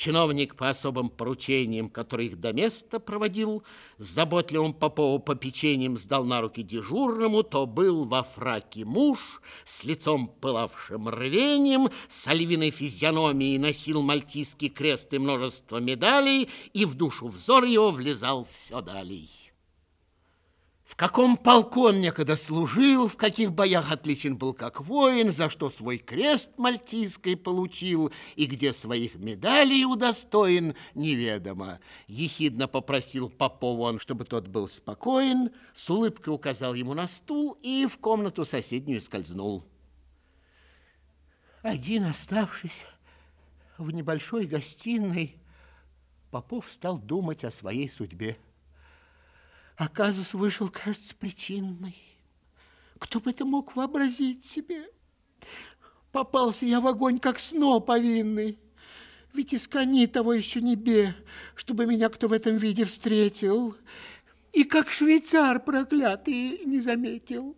Чиновник по особым поручениям, который их до места проводил, с заботливым Попову попечением сдал на руки дежурному, то был во фраке муж, с лицом пылавшим рвением, с львиной физиономией носил мальтийский крест и множество медалей, и в душу взор его влезал все далей. В каком полку он некогда служил, в каких боях отличен был как воин, за что свой крест мальтийский получил, и где своих медалей удостоен, неведомо. Ехидно попросил Попова он, чтобы тот был спокоен, с улыбкой указал ему на стул и в комнату соседнюю скользнул. Один, оставшись в небольшой гостиной, Попов стал думать о своей судьбе. А казус вышел, кажется, причинный. Кто бы это мог вообразить себе? Попался я в огонь, как сноп повинный. Ведь из кони того еще не бе, чтобы меня кто в этом виде встретил. И как швейцар проклятый не заметил.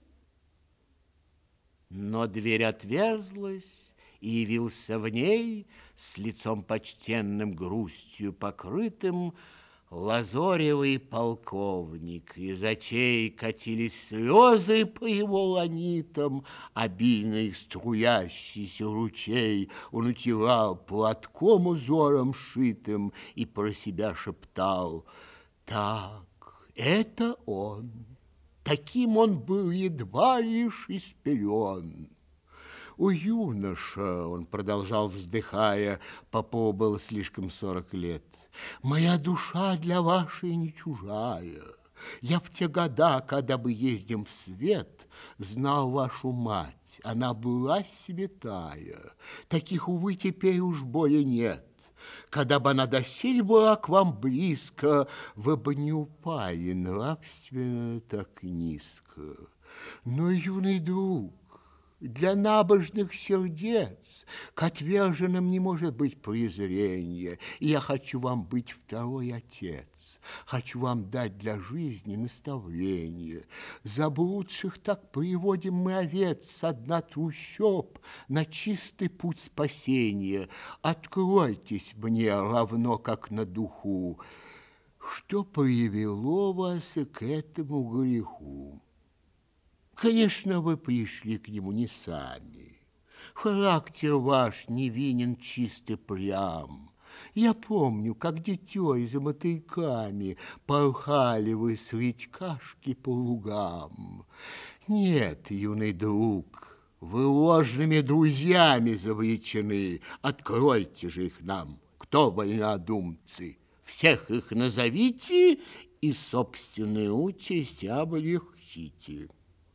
Но дверь отверзлась, и явился в ней с лицом почтенным, грустью покрытым, лазоревый полковник. Из очей катились слезы по его ланитам, обильно их струящийся ручей он утирал платком узором шитым и про себя шептал: так, это он. Таким он был едва лишь исперен. «О, юноша!» — он продолжал, вздыхая, Попову было слишком 40 лет. «Моя душа для вашей не чужая. Я в те года, когда мы ездим в свет, знал вашу мать. Она была святая. Таких, увы, теперь уж более нет. Когда бы она досель была к вам близко, вы бы не упали нравственно так низко. Но, юный друг, для набожных сердец к отверженным не может быть презрения, и я хочу вам быть второй отец. Хочу вам дать для жизни наставление. Заблудших так приводим мы овец со дна трущоб на чистый путь спасения. Откройтесь мне равно, как на духу. Что привело вас к этому греху? Конечно, вы пришли к нему не сами. Характер ваш невинен, чист и прям. Я помню, как дитёй за мотыльками порхали вы средь кашки по лугам. Нет, юный друг, вы ложными друзьями завлечены. Откройте же их нам, кто вольнодумцы. Всех их назовите и собственную участь облегчите.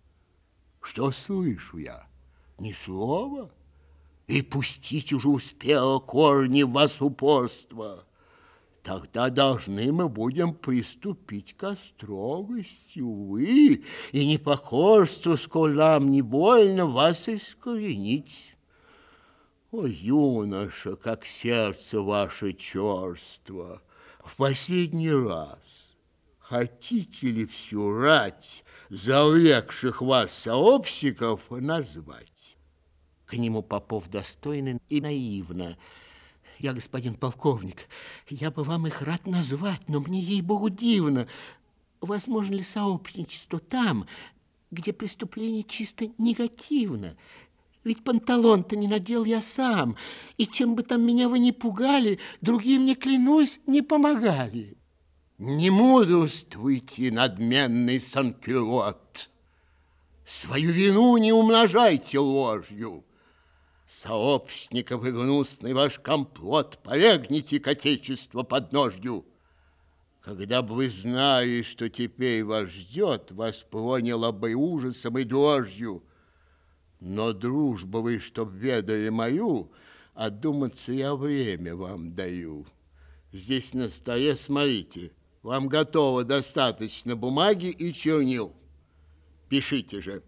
Что слышу я? Ни слова? И пустить уже успело корни в вас упорства. Тогда должны мы будем приступить ко строгости, увы, и непокорство, сколь нам не больно, вас искоренить. О, юноша, как сердце ваше черство! В последний раз хотите ли всю рать завлекших вас сообщников назвать? К нему Попов достойно и наивно: я, господин полковник, я бы вам их рад назвать, но мне, ей-богу, дивно. Возможно ли сообщничество там, где преступление чисто негативно? Ведь панталон-то не надел я сам, и чем бы там меня вы ни пугали, другие мне, клянусь, не помогали. Не мудрствуйте, надменный санкюлот. Свою вину не умножайте ложью. Сообщников и гнусный ваш комплот повергните к отечеству под ножью. Когда бы вы знали, что теперь вас ждет, вас проняло бы ужасом и дрожью. Но дружба вы, чтоб ведали мою, одуматься я время вам даю. Здесь на столе, смотрите, вам готово достаточно бумаги и чернил. Пишите же.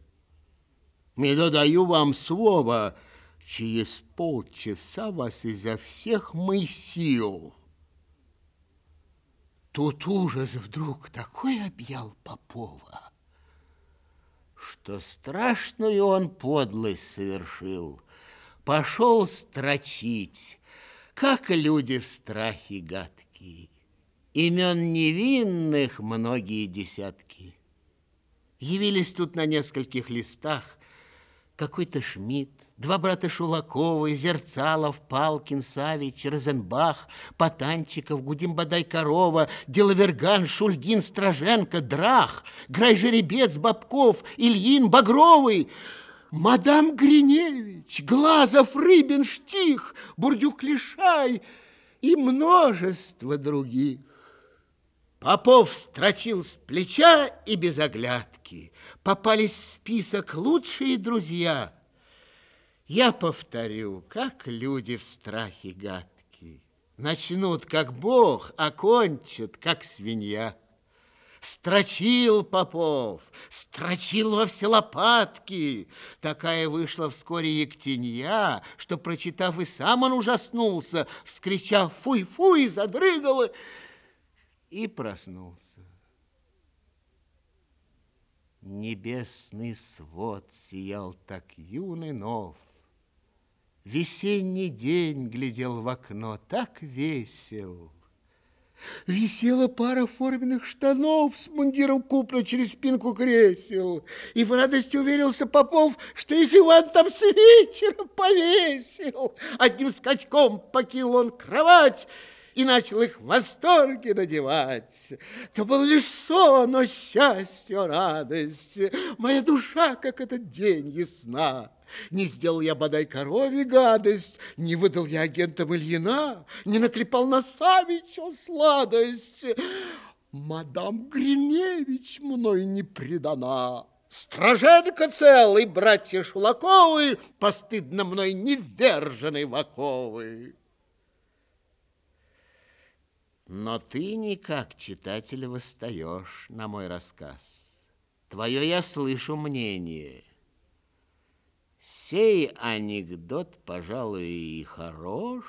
И додаю вам слово, через полчаса вас изо всех моих сил. Тут ужас вдруг такой объял Попова, что страшную он подлость совершил. Пошел строчить, как люди в страхе гадкие. Имен невинных многие десятки. Явились тут на нескольких листах какой-то Шмидт, два брата Шулаковы, Зерцалов, Палкин, Савич, Розенбах, Потанчиков, Гудим-Бадай-Корова, Делаверган, Шульгин, Страженко, Драх, Грай-Жеребец, Бабков, Ильин, Багровый, мадам Гриневич, Глазов, Рыбин, Штих, Бурдюк-Лишай и множество других. Попов строчил с плеча и без оглядки. Попались в список лучшие друзья. Я повторю, как люди в страхе гадки. Начнут, как бог, а кончат, как свинья. Строчил Попов, строчил во все лопатки. Такая вышла вскоре Ектенья, что, прочитав, и сам он ужаснулся, вскричав «фуй-фуй», задрыгал и проснулся. Небесный свод сиял так юн и нов. Весенний день глядел в окно так весел. Висела пара форменных штанов с мундиром куплю через спинку кресел. И в радости уверился Попов, что их Иван там с вечера повесил. Одним скачком покинул он кровать и начал их в восторге надевать. То был лишь сон, но счастье, радость. Моя душа, как этот день, ясна. Не сделал я бодай корове гадость, не выдал я агентам Ильина, не наклепал на Савича сладость. Мадам Гриневич мной не предана. Страженко целый, братья Шулаковы, постыдно мной не ввержены в оковы. Но ты никак, читатель, восстаешь на мой рассказ. Твое я слышу мнение. Сей анекдот, пожалуй, и хорош,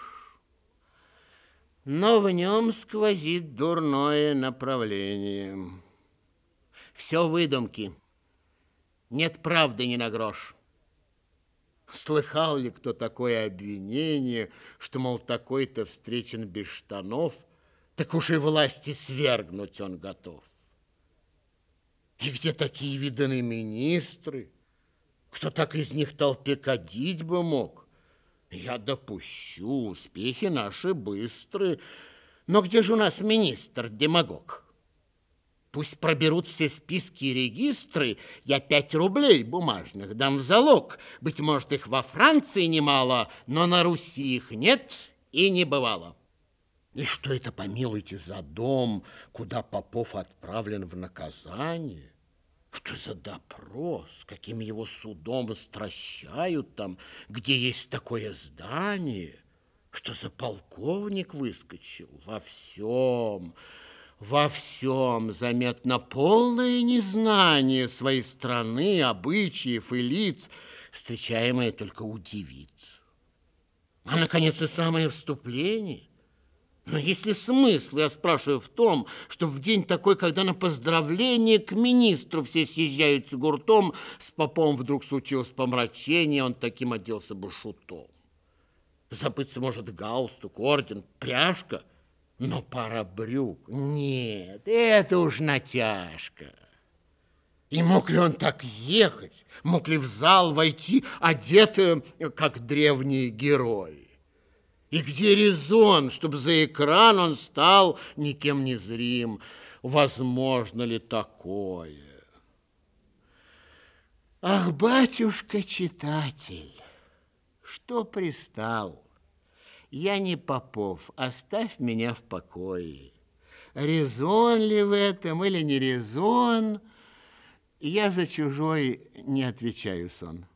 но в нем сквозит дурное направление. Все выдумки, нет правды ни на грош. Слыхал ли кто такое обвинение, что, мол, такой-то встречен без штанов, так уж и власти свергнуть он готов? И где такие виданы министры? Кто так из них толпе кадить бы мог? Я допущу, успехи наши быстры. Но где же у нас министр-демагог? Пусть проберут все списки и регистры, я 5 рублей бумажных дам в залог. Быть может, их во Франции немало, но на Руси их нет и не бывало. И что это, помилуйте, за дом, куда Попов отправлен в наказание? Что за допрос, каким его судом стращают там, где есть такое здание? Что за полковник выскочил? Во всем заметно полное незнание своей страны, обычаев и лиц, встречаемое только у девиц. А, наконец, и самое вступление. Но есть ли смысл, я спрашиваю, в том, что в день такой, когда на поздравление к министру все съезжаются гуртом, с Попом вдруг случилось помрачение, он таким оделся бы шутом. Забыться может галстук, орден, пряжка, но пара брюк. Нет, это уж натяжка. И мог ли он так ехать? Мог ли в зал войти, одетым, как древние герои? И где резон, чтобы за экран он стал никем не зрим? Возможно ли такое? Ах, батюшка-читатель, что пристал? Я не Попов, оставь меня в покое. Резон ли в этом или не резон? Я за чужой не отвечаю, сон.